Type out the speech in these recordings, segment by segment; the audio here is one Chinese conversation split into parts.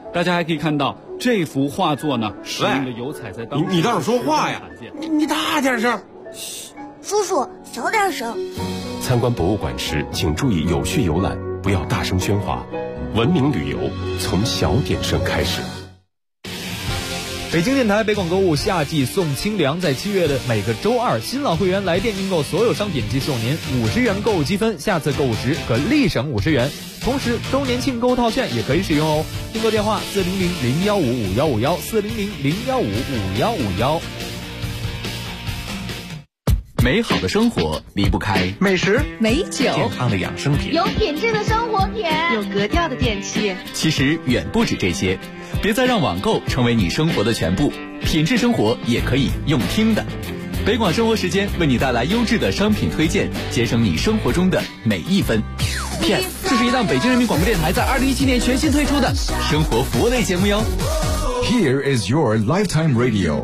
大家还可以看到这幅画作呢，使用的油彩在当时你倒是说话呀！你大点声。 嘘，叔叔小点声。 参观博物馆时，请注意有序游览，不要大声喧哗。文明旅游从小点声开始。 北京电台北广购物夏季送清凉，在7月的每个周二，新老会员来电订购所有商品即送您50元购物积分，下次购物时可立省50元。同时，周年庆购物套券也可以使用哦。订购电话400-015-5151，400-015-5151。 美好的生活离不开美食、 美酒、 健康的养生品， 有品质的生活品， 有格调的电器。 其实远不止这些，别再让网购成为你生活的全部，品质生活也可以用听的。北广生活时间为你带来优质的商品推荐，节省你生活中的每一分。片，这是一档北京人民广播电台在2017年全新推出的生活服务类节目哟。 Here is your lifetime radio。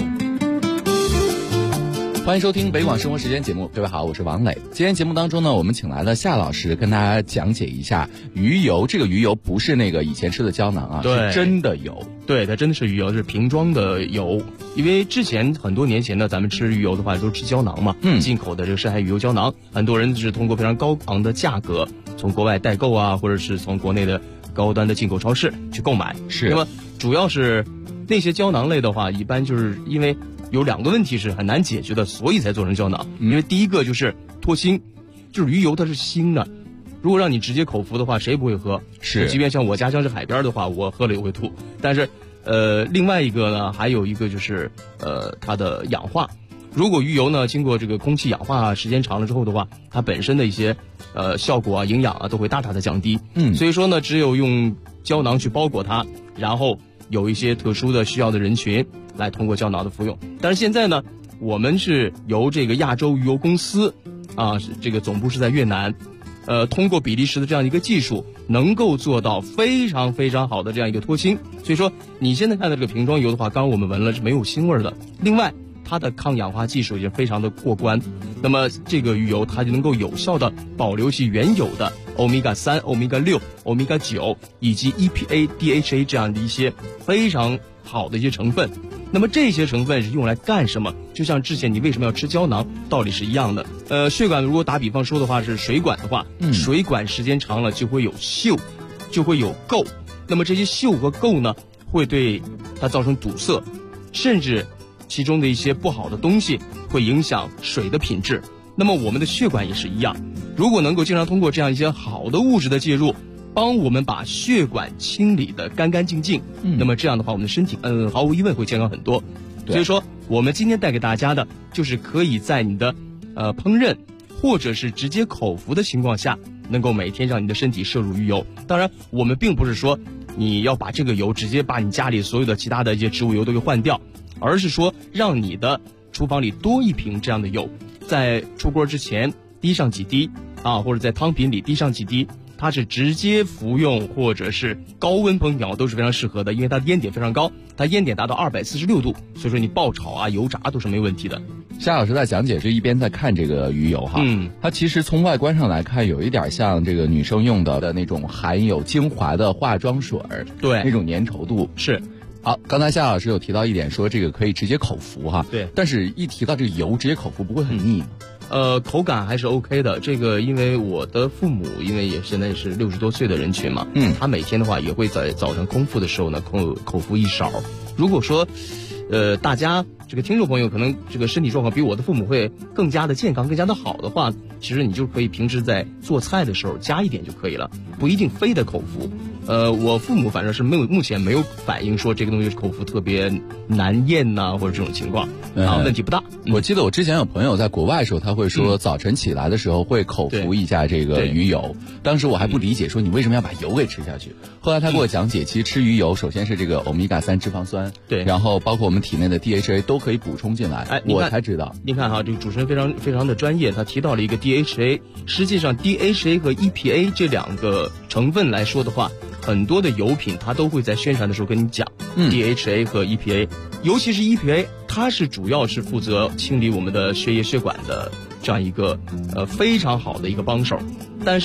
欢迎收听北广生活时间节目，各位好，我是王磊。今天节目当中呢，我们请来了夏老师跟大家讲解一下鱼油。这个鱼油不是那个以前吃的胶囊啊，是真的油。 对，它真的是鱼油，是瓶装的油。因为之前很多年前呢，咱们吃鱼油的话都是吃胶囊嘛，进口的这个深海鱼油胶囊，很多人是通过非常高昂的价格从国外代购啊，或者是从国内的高端的进口超市去购买。 是， 那么主要是那些胶囊类的话，一般就是因为有2个问题是很难解决的，所以才做成胶囊。因为第一个就是脱腥，就是鱼油它是腥的，如果让你直接口服的话，谁不会喝？ 是， 即便像我家乡是海边的话，我喝了也会吐。但是，另外一个呢，还有一个就是它的氧化。如果鱼油呢经过这个空气氧化时间长了之后的话，它本身的一些效果啊、营养啊都会大大的降低。所以说呢，只有用胶囊去包裹它，然后有一些特殊的需要的人群来通过胶囊的服用。但是现在呢，我们是由这个亚洲鱼油公司啊，这个总部是在越南，通过比利时的这样一个技术，能够做到非常非常好的这样一个脱腥。所以说你现在看到这个瓶装油的话，刚刚我们闻了是没有腥味的。另外，它的抗氧化技术已经非常的过关，那么这个鱼油它就能够有效的保留其原有的欧米伽3、欧米伽6、欧米伽9以及 EPA、DHA 这样的一些非常好的一些成分。那么这些成分是用来干什么？就像之前你为什么要吃胶囊道理是一样的。血管如果打比方说的话是水管的话，水管时间长了就会有锈，就会有垢。那么这些锈和垢呢，会对它造成堵塞，甚至其中的一些不好的东西会影响水的品质。那么我们的血管也是一样，如果能够经常通过这样一些好的物质的介入，帮我们把血管清理得干干净净，那么这样的话我们的身体毫无疑问会健康很多。所以说我们今天带给大家的就是可以在你的烹饪或者是直接口服的情况下，能够每天让你的身体摄入鱼油。当然我们并不是说你要把这个油直接把你家里所有的其他的一些植物油都给换掉，而是说让你的厨房里多一瓶这样的油，在出锅之前滴上几滴啊，或者在汤品里滴上几滴，它是直接服用或者是高温烹调都是非常适合的，因为它的烟点非常高，它烟点达到246度，所以说你爆炒啊、油炸都是没问题的。 夏老师在讲解是一边在看这个鱼油哈，它其实从外观上来看有一点像这个女生用的那种含有精华的化妆水，对，那种粘稠度是。 好，刚才夏老师有提到一点，说这个可以直接口服哈， 对， 但是一提到这个油直接口服不会很腻吗？ 口感还是 OK 的。这个因为我的父母因为也现在是60多岁的人群嘛，他每天的话也会在早上空腹的时候呢口服一勺。如果说大家这个听众朋友可能这个身体状况比我的父母会更加的健康、更加的好的话，其实你就可以平时在做菜的时候加一点就可以了，不一定非得口服。我父母反正是目前没有反映说这个东西口服特别难咽呐，或者这种情况问题不大。 我记得我之前有朋友在国外的时候，他会说早晨起来的时候会口服一下这个鱼油，当时我还不理解，说你为什么要把油给吃下去？后来他给我讲解，其实吃鱼油首先是这个欧米伽3脂肪酸，对，然后包括我们体内的 DHA 都可以补充进来。我才知道。 您看哈，这个主持人非常的专业，他提到了一个 DHA， 实际上 DHA 和 EPA 这2个成分来说的话，很多的油品它都会在宣传的时候跟你讲DHA 和 EPA， 尤其是 EPA， 它是主要是负责清理我们的血液血管的这样一个非常好的一个帮手。但是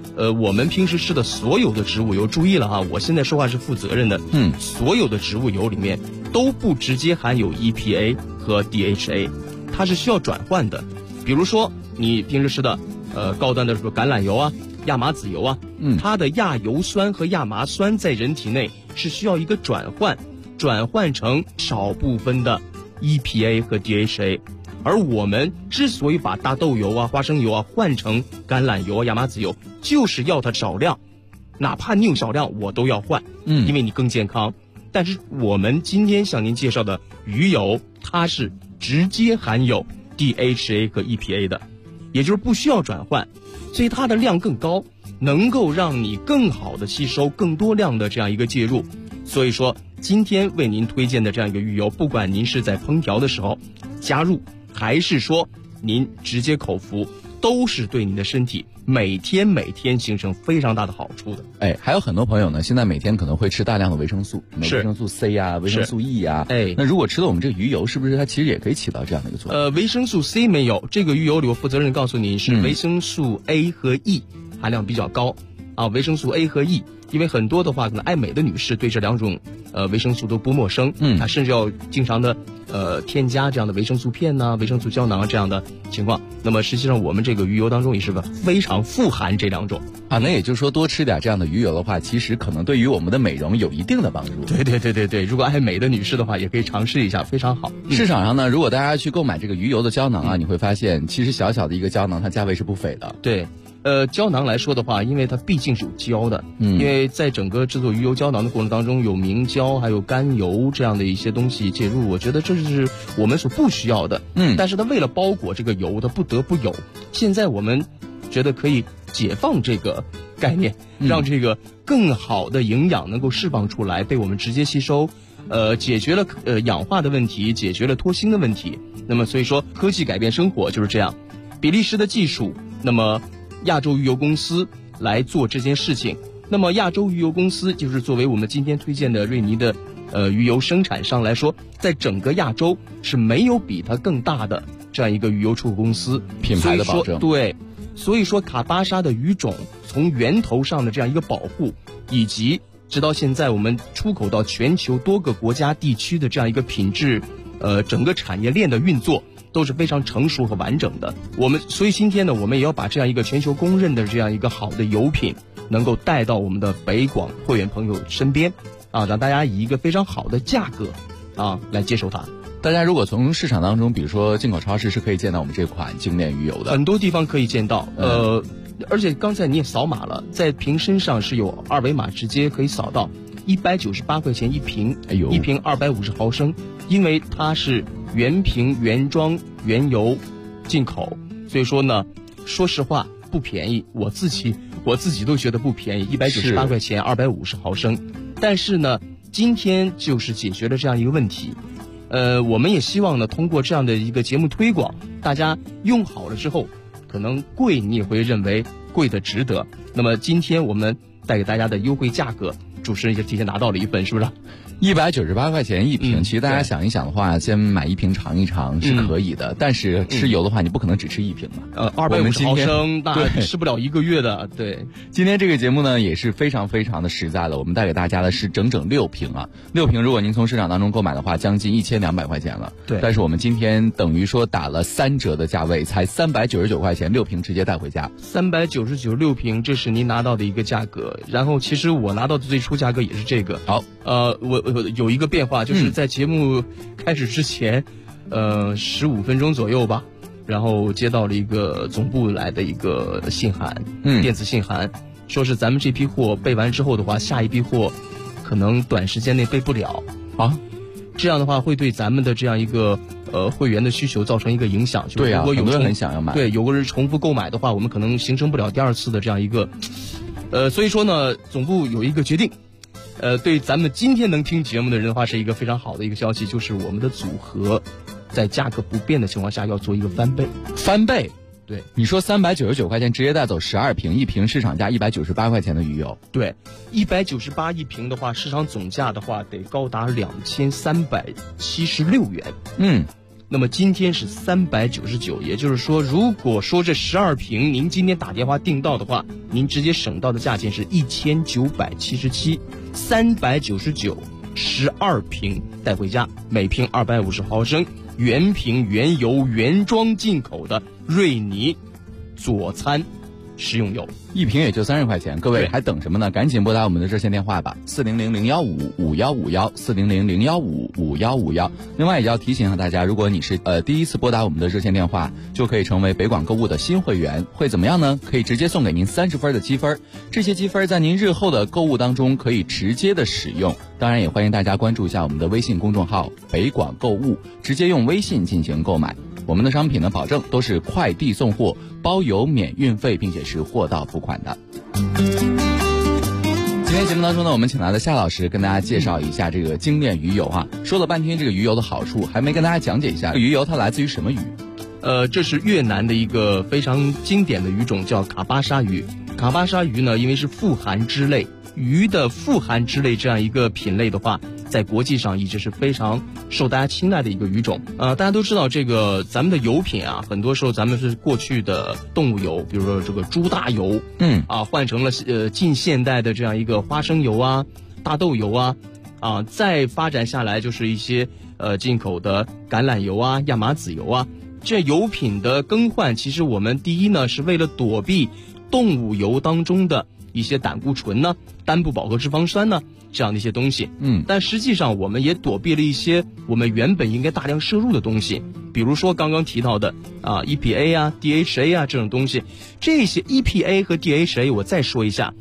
我们平时吃的所有的植物油，注意了哈，我现在说话是负责任的，所有的植物油里面都不直接含有 EPA 和 DHA， 它是需要转换的。比如说你平时吃的高端的什么橄榄油啊、亚麻籽油啊，它的亚油酸和亚麻酸在人体内是需要一个转换成少部分的 EPA 和 DHA。而我们之所以把大豆油啊、花生油啊换成橄榄油啊、亚麻籽油，就是要它少量，哪怕你有少量我都要换，因为你更健康。但是我们今天向您介绍的鱼油，它是直接含有 DHA 和 EPA 的，也就是不需要转换，所以它的量更高，能够让你更好的吸收更多量的这样一个介入。所以说今天为您推荐的这样一个鱼油，不管您是在烹调的时候加入，还是说您直接口服，都是对你的身体每天形成非常大的好处的。 还有很多朋友呢，现在每天可能会吃大量的维生素，维生素 C 啊，维生素 E 啊，那如果吃了我们这个鱼油，是不是它其实也可以起到这样的一个作用？ 维生素 C 没有，这个鱼油里我负责任告诉您是维生素 A 和 E 含量比较高啊，维生素 A 和 E。因为很多的话，可能爱美的女士对这两种维生素都不陌生，她甚至要经常的添加这样的维生素片呐、维生素胶囊这样的情况。那么实际上我们这个鱼油当中也是非常富含这两种啊。那也就是说，多吃点这样的鱼油的话，其实可能对于我们的美容有一定的帮助。 对，如果爱美的女士的话，也可以尝试一下，非常好。 市场上呢，如果大家去购买这个鱼油的胶囊啊，你会发现其实小小的一个胶囊，它价位是不菲的。 对。胶囊来说的话，因为它毕竟是有胶的，因为在整个制作鱼油胶囊的过程当中，有明胶还有甘油这样的一些东西介入，我觉得这是我们所不需要的。但是它为了包裹这个油，它不得不有。现在我们觉得可以解放这个概念，让这个更好的营养能够释放出来，被我们直接吸收，解决了氧化的问题，解决了脱氢的问题。那么所以说，科技改变生活就是这样。比利时的技术，那么亚洲鱼油公司来做这件事情。那么亚洲鱼油公司就是作为我们今天推荐的瑞尼的鱼油生产商来说，在整个亚洲是没有比它更大的这样一个鱼油出口公司， 品牌的保证。 对，所以说卡巴沙的鱼种从源头上的这样一个保护，以及直到现在我们出口到全球多个国家地区的这样一个品质整个产业链的运作都是非常成熟和完整的。所以今天呢，我们也要把这样一个全球公认的这样一个好的油品，能够带到我们的北广会员朋友身边啊，让大家以一个非常好的价格啊来接受它。 大家如果从市场当中，比如说进口超市，是可以见到我们这款精炼鱼油的， 很多地方可以见到。而且刚才你也扫码了，在瓶身上是有二维码直接可以扫到，198块钱一瓶，一瓶250毫升，因为它是原瓶原装原油进口，所以说呢，说实话不便宜，我自己都觉得不便宜，198块钱250毫升。但是呢，今天就是解决了这样一个问题。我们也希望呢，通过这样的一个节目推广，大家用好了之后，可能贵你也会认为贵的值得。那么今天我们带给大家的优惠价格，主持人也提前拿到了一份，是不是 ？198块钱一瓶，其实大家想一想的话，先买一瓶尝一尝是可以的。但是吃油的话，你不可能只吃一瓶嘛。 250毫升，那吃不了1个月的。对， 今天这个节目呢也是非常非常的实在的，我们带给大家的是整整6瓶啊，6瓶如果您从市场当中购买的话，将近1200块钱了。 对， 但是我们今天等于说打了3折的价位，才399块钱，6瓶直接带回家。 399 6瓶，这是您拿到的一个价格。然后其实我拿到的最初价格也是这个。 好， 我有一个变化，就是在节目开始之前，15分钟左右吧，然后接到了一个总部来的一个信函，电子信函，说是咱们这批货备完之后的话，下一批货可能短时间内备不了啊， 这样的话会对咱们的这样一个会员的需求造成一个影响。 对啊，很多人很想要买。 对，有个人重复购买的话，我们可能形成不了第二次的这样一个，所以说呢，总部有一个决定。对咱们今天能听节目的人的话，是一个非常好的一个消息，就是我们的组合在价格不变的情况下要做一个翻倍。 翻倍？ 对， 你说399块钱直接带走12瓶，一瓶市场价198块钱的鱼油。 对，198一瓶的话，市场总价的话得高达2376元。 那么今天是399，也就是说，如果说这12瓶您今天打电话订到的话，您直接省到的价钱是1977，399，12瓶带回家，每瓶250毫升，原瓶原油原装进口的瑞尼佐餐食用油 ，1瓶也就30块钱，各位还等什么呢？赶紧拨打我们的热线电话吧，400-015-5151，400-015-5151。另外也要提醒一下大家，如果你是第一次拨打我们的热线电话，就可以成为北广购物的新会员，会怎么样呢？可以直接送给您30分的积分，这些积分在您日后的购物当中可以直接的使用。当然也欢迎大家关注一下我们的微信公众号北广购物，直接用微信进行购买。我们的商品呢，保证都是快递送货，包邮免运费，并且是货到付款的。今天节目当中呢，我们请来了夏老师跟大家介绍一下这个精炼鱼油啊。说了半天这个鱼油的好处，还没跟大家讲解一下鱼油它来自于什么鱼？ 这是越南的一个非常经典的鱼种，叫卡巴沙鱼。卡巴沙鱼呢，因为是富含脂类，鱼的富含脂类这样一个品类的话，在国际上一直是非常受大家青睐的一个鱼种。大家都知道这个咱们的油品啊，很多时候咱们是过去的动物油，比如说这个猪大油，换成了近现代的这样一个花生油啊、大豆油啊，再发展下来就是一些进口的橄榄油啊、亚麻籽油啊。这油品的更换，其实我们第一呢是为了躲避动物油当中的一些胆固醇呢、单不饱和脂肪酸呢这样的一些东西，但实际上我们也躲避了一些我们原本应该大量摄入的东西，比如说刚刚提到的EPA 啊、DHA 啊这种东西。这些 EPA 和 DHA 我再说一下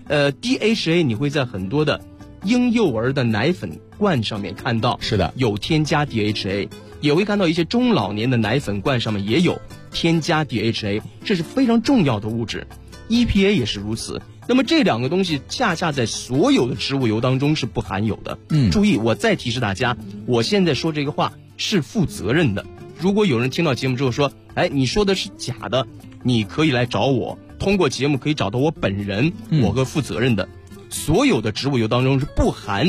，DHA 你会在很多的婴幼儿的奶粉罐上面看到， 是的， 有添加 DHA， 也会看到一些中老年的奶粉罐上面也有添加 DHA， 这是非常重要的物质。EPA 也是如此。那么这两个东西恰恰在所有的植物油当中是不含有的。注意，我再提示大家，我现在说这个话是负责任的。如果有人听到节目之后说，你说的是假的，你可以来找我，通过节目可以找到我本人，我会负责任的。所有的植物油当中是不含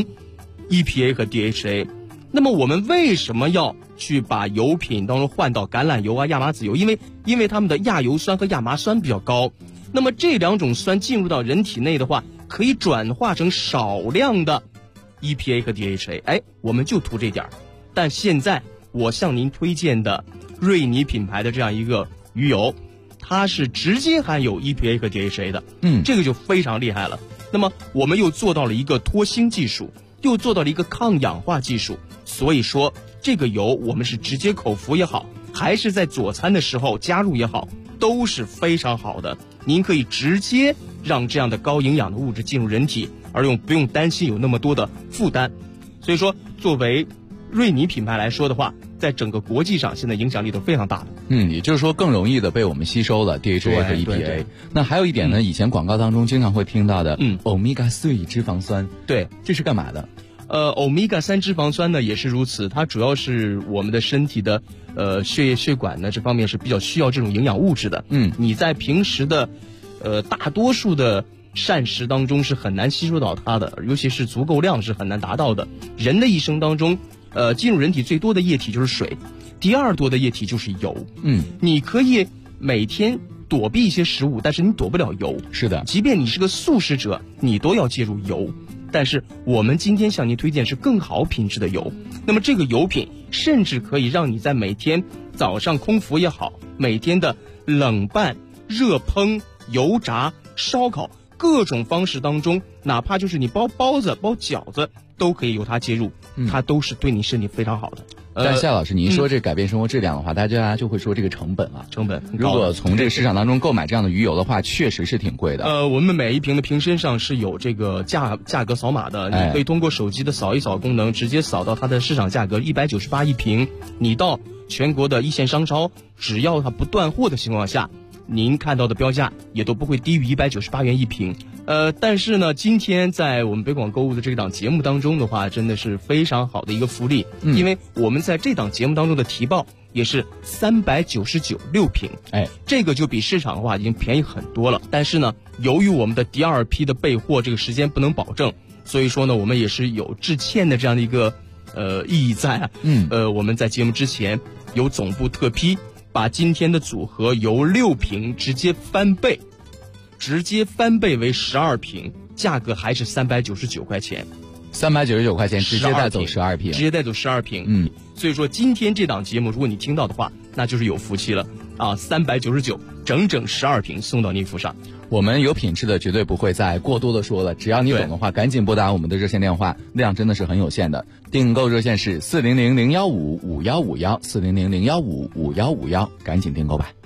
EPA 和 DHA。那么我们为什么要去把油品当中换到橄榄油啊、亚麻籽油？因为它们的亚油酸和亚麻酸比较高。那么这两种酸进入到人体内的话，可以转化成少量的 EPA 和 DHA， 我们就图这点。但现在我向您推荐的瑞尼品牌的这样一个鱼油，它是直接含有 EPA 和 DHA 的，这个就非常厉害了。那么我们又做到了一个脱氢技术，又做到了一个抗氧化技术，所以说这个油我们是直接口服也好，还是在佐餐的时候加入也好，都是非常好的。您可以直接让这样的高营养的物质进入人体，而不用担心有那么多的负担。所以说作为瑞尼品牌来说的话，在整个国际上现在影响力都非常大的。 也就是说更容易的被我们吸收了 DHA 和 EPA。那还有一点呢，以前广告当中经常会听到的Omega 3脂肪酸， 对， 这是干嘛的 ？Omega 3脂肪酸呢也是如此，它主要是我们的身体的血液血管呢这方面是比较需要这种营养物质的。你在平时的大多数的膳食当中是很难吸收到它的，尤其是足够量是很难达到的。人的一生当中进入人体最多的液体就是水，第二多的液体就是油。你可以每天躲避一些食物，但是你躲不了油。 是的， 即便你是个素食者，你都要介入油。但是我们今天向您推荐是更好品质的油，那么这个油品甚至可以让你在每天早上空腹也好，每天的冷拌、热烹、油炸、烧烤各种方式当中，哪怕就是你包包子、包饺子，都可以由它介入，它都是对你身体非常好的。 但夏老师，您说这改变生活质量的话，大家就会说这个成本啊，如果从这个市场当中购买这样的鱼油的话，确实是挺贵的。 我们每一瓶的瓶身上是有这个价格扫码的，你可以通过手机的扫一扫功能，直接扫到它的市场价格198一瓶。你到全国的一线商超，只要它不断货的情况下，您看到的标价也都不会低于198元一瓶。但是呢，今天在我们北广购物的这档节目当中的话，真的是非常好的一个福利，因为我们在这档节目当中的提报也是399 6瓶，这个就比市场的话已经便宜很多了。但是呢，由于我们的第二批的备货这个时间不能保证，所以说呢，我们也是有致歉的这样的一个意义在啊。我们在节目之前有总部特批，把今天的组合由6瓶直接翻倍为12瓶，价格还是399块钱。 399块钱直接带走12瓶， 直接带走12瓶。所以说今天这档节目，如果你听到的话，那就是有福气了啊！399，整整12瓶送到您府上。 我们有品质的绝对不会再过多的说了，只要你懂的话，赶紧拨打我们的热线电话，量真的是很有限的。订购热线是400-015-5151，400-015-5151，赶紧订购吧。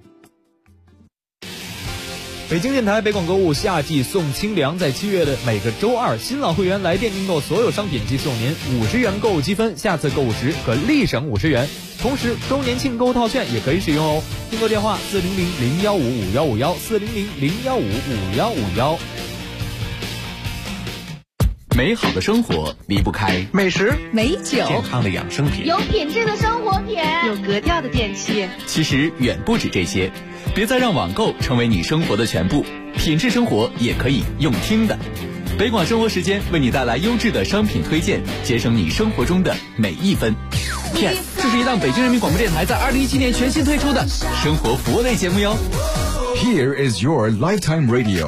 北京电台北广购物夏季送清凉，在7月的每个周二，新老会员来电订购所有商品即送您50元购物积分，下次购物时可立省50元。同时，周年庆购物套券也可以使用哦。订购电话400-015-5151，400-015-5151。 美好的生活离不开美食、 美酒、 健康的养生品、 有品质的生活品、 有格调的电器。 其实远不止这些，别再让网购成为你生活的全部，品质生活也可以用听的。北广生活时间为你带来优质的商品推荐，节省你生活中的每一分。Yes， 这是一档北京人民广播电台在2017年全新推出的生活服务类节目哟。 Here is your lifetime radio。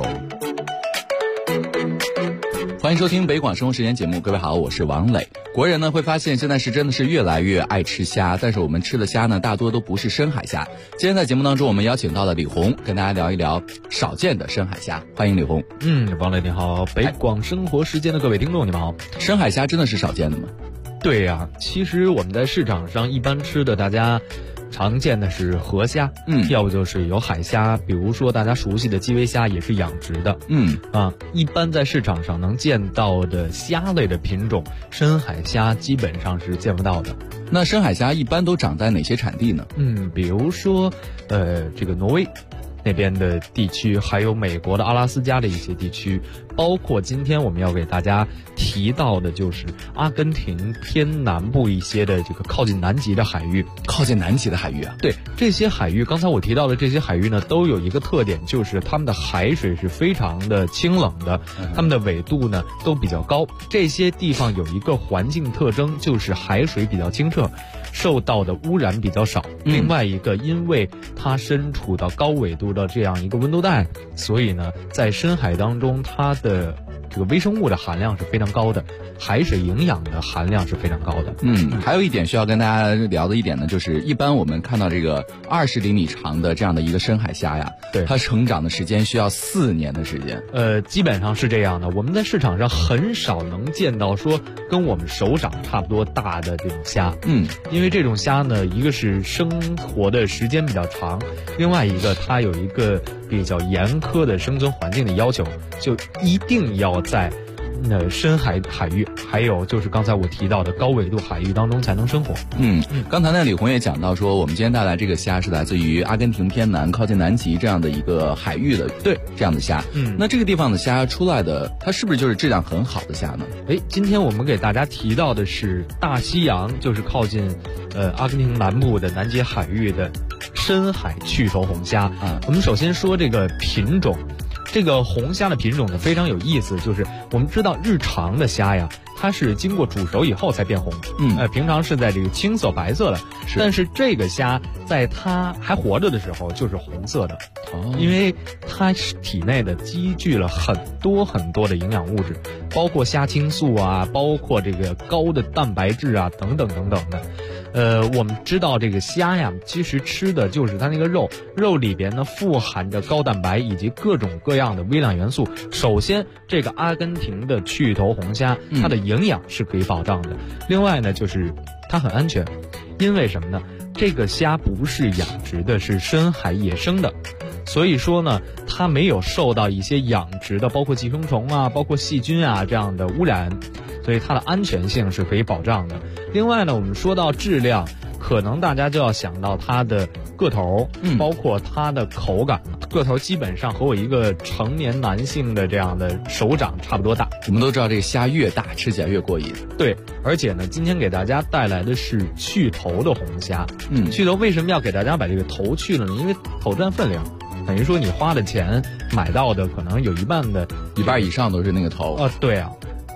欢迎收听北广生活时间节目，各位好，我是王磊。国人呢会发现现在真的是越来越爱吃虾，但是我们吃的虾呢大多都不是深海虾。今天在节目当中我们邀请到了李红，跟大家聊一聊少见的深海虾。欢迎李红。 王磊你好，北广生活时间的各位听众你们好。 深海虾真的是少见的吗？ 对呀，其实我们在市场上一般吃的大家常见的是河虾，要不就是有海虾，比如说大家熟悉的基围虾也是养殖的，一般在市场上能见到的虾类的品种，深海虾基本上是见不到的。 那深海虾一般都长在哪些产地呢？ 比如说这个挪威那边的地区，还有美国的阿拉斯加的一些地区，包括今天我们要给大家提到的就是阿根廷偏南部一些的这个靠近南极的海域。 靠近南极的海域啊？ 对，这些海域刚才我提到的这些海域呢，都有一个特点，就是它们的海水是非常的清冷的，它们的纬度呢都比较高。这些地方有一个环境特征，就是海水比较清澈，受到的污染比较少。另外一个，因为它身处到高纬度的这样一个温度带，所以呢在深海当中它的这个微生物的含量是非常高的，海水营养的含量是非常高的。 还有一点需要跟大家聊的一点呢，就是一般我们看到这个20厘米长的这样的一个深海虾呀，对，它成长的时间需要4年的时间。 基本上是这样的。我们在市场上很少能见到说跟我们手掌差不多大的这种虾，因为这种虾呢，一个是生活的时间比较长，另外一个它有一个比较严苛的生存环境的要求，就一定要在深海域，还有就是刚才我提到的高纬度海域当中才能生活。 刚才呢李红也讲到说，我们今天带来这个虾是来自于阿根廷偏南靠近南极这样的一个海域的，对，这样的虾。那这个地方的虾出来的，它是不是就是质量很好的虾呢？ 今天我们给大家提到的是大西洋，就是靠近阿根廷南部的南极海域的深海去头红虾。我们首先说这个品种。这个红虾的品种呢非常有意思，就是我们知道日常的虾呀，它是经过煮熟以后才变红，平常是在这个青色白色的，但是这个虾在它还活着的时候就是红色的，因为它体内的积聚了很多很多的营养物质，包括虾青素啊，包括这个高的蛋白质啊，等等等等的。我们知道这个虾呀，其实吃的就是它那个肉里边呢富含着高蛋白以及各种各样的微量元素。首先，这个阿根廷的去头红虾，它的营养是可以保障的。另外呢，就是它很安全，因为什么呢？这个虾不是养殖的，是深海野生的。所以说呢，它没有受到一些养殖的，包括寄生虫啊，包括细菌啊这样的污染，所以它的安全性是可以保障的。另外呢，我们说到质量，可能大家就要想到它的个头，包括它的口感。个头基本上和我一个成年男性的这样的手掌差不多大。 我们都知道这个虾越大吃起来越过瘾。 对，而且呢，今天给大家带来的是去头的红虾。去头为什么要给大家把这个头去了呢？因为头占分量。等于说你花的钱买到的可能有一半以上都是那个头。对啊，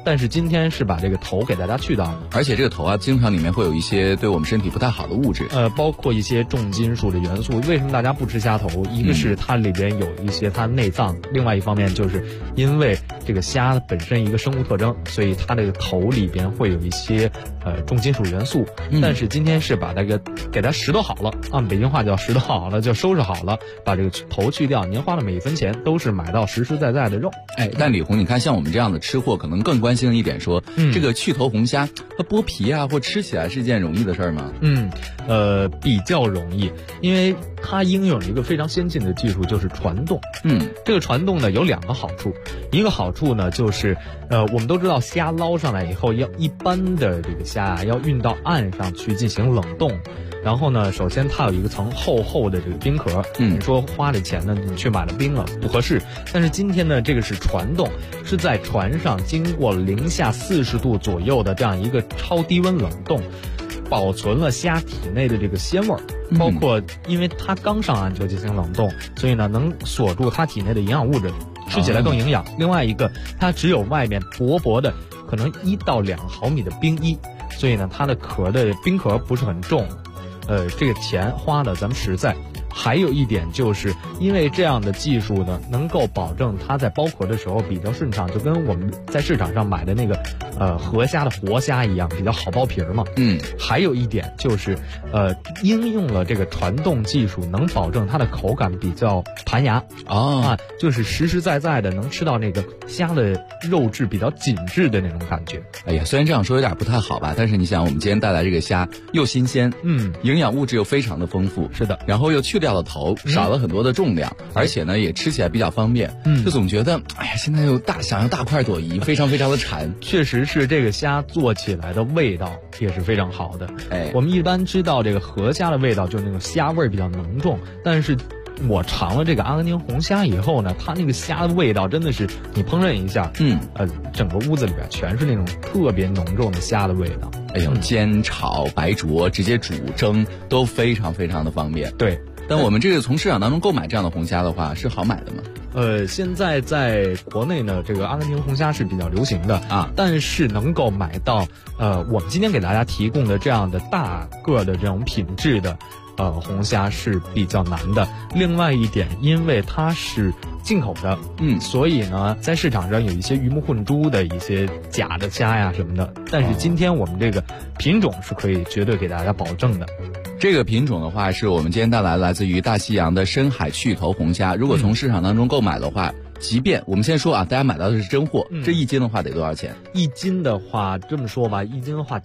但是今天是把这个头给大家去掉了， 而且这个头啊，经常里面会有一些对我们身体不太好的物质， 包括一些重金属的元素。为什么大家不吃虾头？一个是它里边有一些它内脏，另外一方面就是因为这个虾本身一个生物特征，所以它这个头里边会有一些重金属元素。但是今天是把这个给它拾掇好了，按北京话叫拾掇好了，就收拾好了，把这个头去掉。您花的每一分钱都是买到实实在在的肉。 但李红，你看像我们这样的吃货，可能更关心的一点说，这个去头红虾，它剥皮啊或吃起来是一件容易的事儿吗？ 比较容易，因为它应用了一个非常先进的技术，就是传动。这个传动呢有2个好处，一个好处呢就是我们都知道虾捞上来以后，要一般的这个虾啊要运到岸上去进行冷冻。然后呢，首先它有一个层厚厚的这个冰壳，你说花了钱呢，你去买了冰了不合适。但是今天呢，这个是传动，是在船上经过零下40度左右的这样一个超低温冷冻，保存了虾体内的这个鲜味儿，包括因为它刚上岸就进行冷冻，所以呢能锁住它体内的营养物质，吃起来更营养。另外一个，它只有外面薄薄的可能1到2毫米的冰衣，所以呢它的冰壳不是很重。这个钱花的咱们实在。还有一点就是因为这样的技术呢，能够保证它在剥壳的时候比较顺畅，就跟我们在市场上买的那个河虾的活虾一样，比较好剥皮嘛。还有一点就是应用了这个传动技术，能保证它的口感比较弹牙就是实实在在的能吃到那个虾的肉质比较紧致的那种感觉。 哎呀，虽然这样说有点不太好吧，但是你想，我们今天带来这个虾又新鲜，营养物质又非常的丰富， 是的， 然后又去掉了头，少了很多的重量，而且呢也吃起来比较方便，就总觉得哎呀，现在又想要大快朵颐，非常非常的馋。 确实是这个虾做起来的味道也是非常好的。我们一般知道这个河虾的味道就是那种虾味比较浓重，但是我尝了这个阿根廷红虾以后呢，它那个虾的味道真的是你烹饪一下，整个屋子里边全是那种特别浓重的虾的味道。 哎呦，煎、炒、白灼、直接煮、蒸都非常非常的方便。 对。 但我们这个从市场当中购买这样的红虾的话，是好买的吗？ 现在在国内呢，这个阿根廷红虾是比较流行的但是能够买到我们今天给大家提供的这样的大个的这种品质的红虾是比较难的。另外一点，因为它是进口的，所以呢，在市场上有一些鱼目混珠的一些假的虾呀什么的。但是今天我们这个品种是可以绝对给大家保证的。 这个品种的话，是我们今天带来自于大西洋的深海去头红虾。如果从市场当中购买的话，即便我们先说大家买到的是真货，这1斤的话得多少钱 ？1斤的话，这么说吧，1斤的话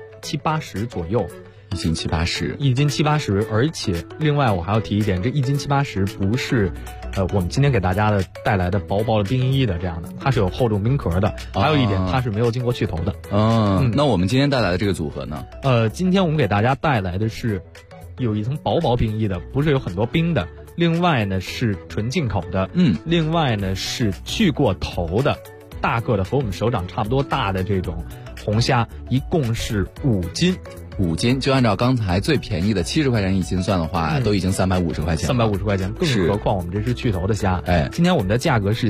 780左右。 1斤780，1 斤780，而且另外我还要提一点，这1斤780不是我们今天给大家带来的薄薄的冰衣的这样的，它是有厚重冰壳的。还有一点，它是没有经过去头的。 那我们今天带来的这个组合呢？ 今天我们给大家带来的是有一层薄冰衣的，不是有很多冰的。另外呢是纯进口的，另外呢是去过头的，大个的和我们手掌差不多大的这种红虾，一共是5斤。 5斤，就按照刚才最便宜的70块钱1斤算的话，都已经350块钱了。 350块钱，更何况我们这是去头的虾。今天我们的价格是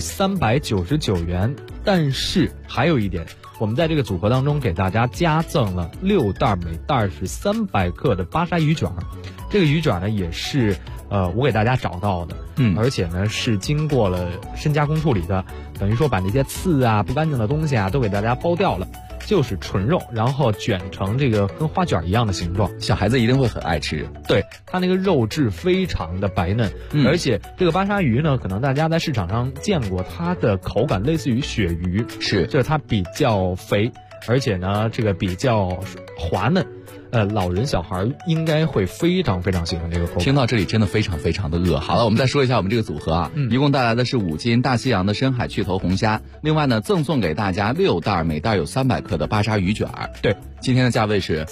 399元，但是还有一点，我们在这个组合当中给大家加赠了6袋，每袋是300克的巴沙鱼卷。这个鱼卷呢也是我给大家找到的，而且呢是经过了深加工处理的，等于说把那些刺啊不干净的东西啊都给大家剥掉了。就是纯肉，然后卷成这个跟花卷一样的形状， 小孩子一定会很爱吃。 对，它那个肉质非常的白嫩，而且这个巴沙鱼呢，可能大家在市场上见过，它的口感类似于鳕鱼，就是它比较肥，而且呢这个比较滑嫩。老人小孩应该会非常非常喜欢这个口感。 听到这里真的非常非常的饿。好了，我们再说一下我们这个组合一共带来的是5斤大西洋的深海去头红虾，另外呢赠送给大家6袋，每袋有300克的巴沙鱼卷。 对， 今天的价位是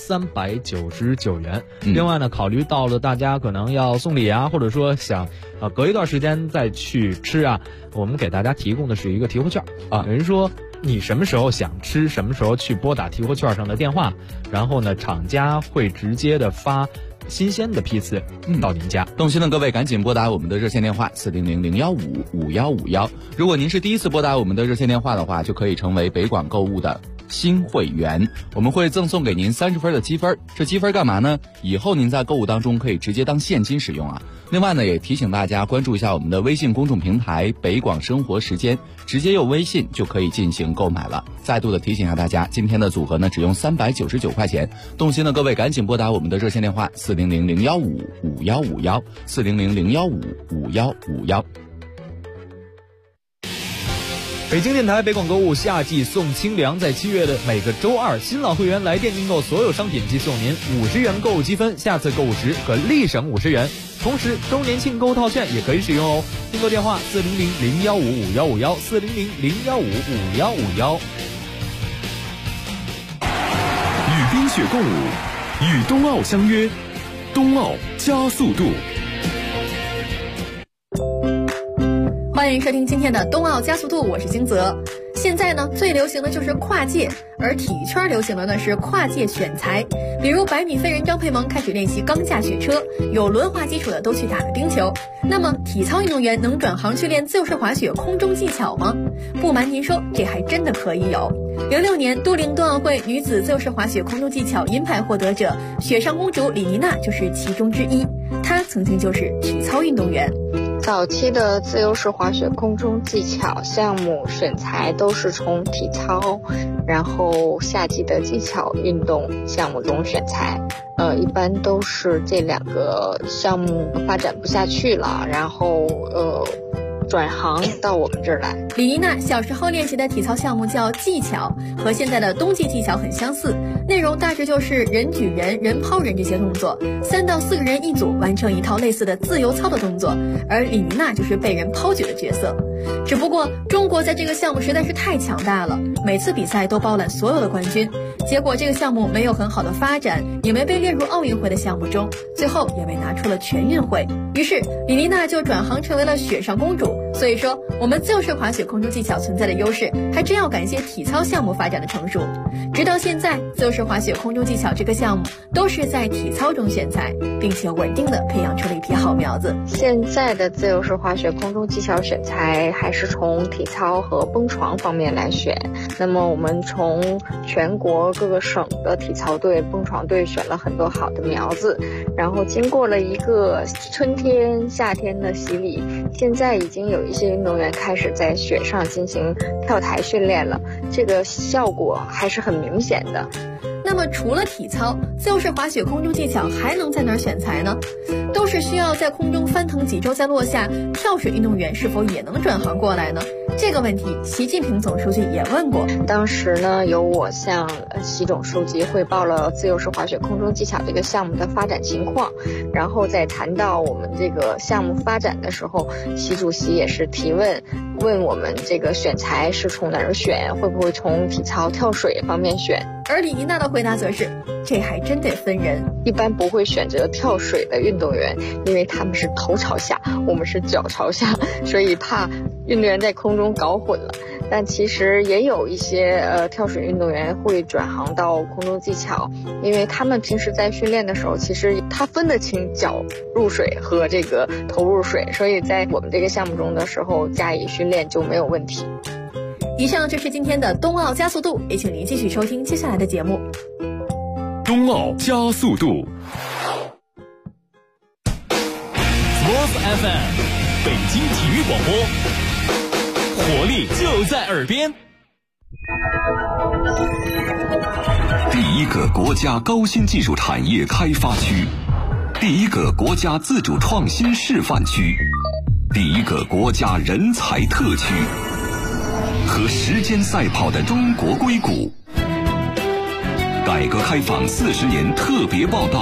399元。另外呢，考虑到了大家可能要送礼啊，或者说想隔一段时间再去吃啊，我们给大家提供的是一个提货券等于说你什么时候想吃，什么时候去拨打提货券上的电话，然后呢，厂家会直接的发新鲜的批次到您家。 动心的各位赶紧拨打我们的热线电话400-015-5151。如果您是第一次拨打我们的热线电话的话，就可以成为北广购物的新会员，我们会赠送给您30分的积分。这积分干嘛呢？以后您在购物当中可以直接当现金使用啊。另外呢，也提醒大家关注一下我们的微信公众平台北广生活时间，直接用微信就可以进行购买了。再度的提醒一下大家，今天的组合呢只用399块钱。动心的各位赶紧拨打我们的热线电话400-015-5151 400-015-5151。 北京电台北广购物夏季送清凉，在7月的每个周二，新老会员来电订购所有商品即送您50元购物积分，下次购物时可立省50元。同时，周年庆购物套券也可以使用哦。订购电话400-015-5151 400-015-5151。 与冰雪共舞，与冬奥相约，冬奥加速度。 欢迎收听今天的冬奥加速度，我是金泽。现在呢，最流行的就是跨界，而体育圈流行的呢是跨界选材。比如100米飞人张佩萌开始练习钢架雪车，有轮滑基础的都去打了冰球。那么体操运动员能转行去练自由式滑雪空中技巧吗？不瞒您说，这还真的可以有。06年都灵冬奥会女子自由式滑雪空中技巧银牌获得者雪上公主李妮娜就是其中之一，她曾经就是体操运动员。 早期的自由式滑雪空中技巧项目选材都是从体操，然后夏季的技巧运动项目中选材。一般都是这2个项目发展不下去了，然后转行到我们这儿来。 李妮娜小时候练习的体操项目叫技巧，和现在的冬季技巧很相似，内容大致就是人举人、人抛人这些动作，3到4个人一组完成一套类似的自由操的动作，而李妮娜就是被人抛举的角色。只不过中国在这个项目实在是太强大了，每次比赛都包揽所有的冠军，结果这个项目没有很好的发展，也没被列入奥运会的项目中，最后也被拿出了全运会。于是李妮娜就转行成为了雪上公主。所以说我们自由式滑雪空中技巧存在的优势还真要感谢体操项目发展的成熟。直到现在，自由式滑雪空中技巧这个项目都是在体操中选材，并且稳定的培养出了一批好苗子。 现在的自由式滑雪空中技巧选材还是从体操和蹦床方面来选。那么我们从全国各个省的体操队、蹦床队选了很多好的苗子，然后经过了一个春天、夏天的洗礼，现在已经有一些运动员开始在雪上进行跳台训练了，这个效果还是很明显的。 那么除了体操，自由式滑雪空中技巧还能在哪儿选材呢？都是需要在空中翻腾几周再落下，跳水运动员是否也能转行过来呢？这个问题习近平总书记也问过。 当时呢，由我向习总书记汇报了自由式滑雪空中技巧这个项目的发展情况，然后在谈到我们这个项目发展的时候，习主席也是提问我们这个选材是从哪儿选，会不会从体操跳水方面选。 而李妮娜的回答则是，这还真得分人， 一般不会选择跳水的运动员，因为他们是头朝下，我们是脚朝下，所以怕运动员在空中搞混了。但其实也有一些跳水运动员会转行到空中技巧，因为他们平时在训练的时候，其实他分得清脚入水和这个头入水，所以在我们这个项目中的时候加以训练就没有问题。 以上就是今天的冬奥加速度，也请您继续收听接下来的节目。 冬奥加速度 Sports FM 北京体育广播，活力就在耳边。 第一个国家高新技术产业开发区，第一个国家自主创新示范区，第一个国家人才特区，和时间赛跑的中国硅谷。改革开放40年特别报道，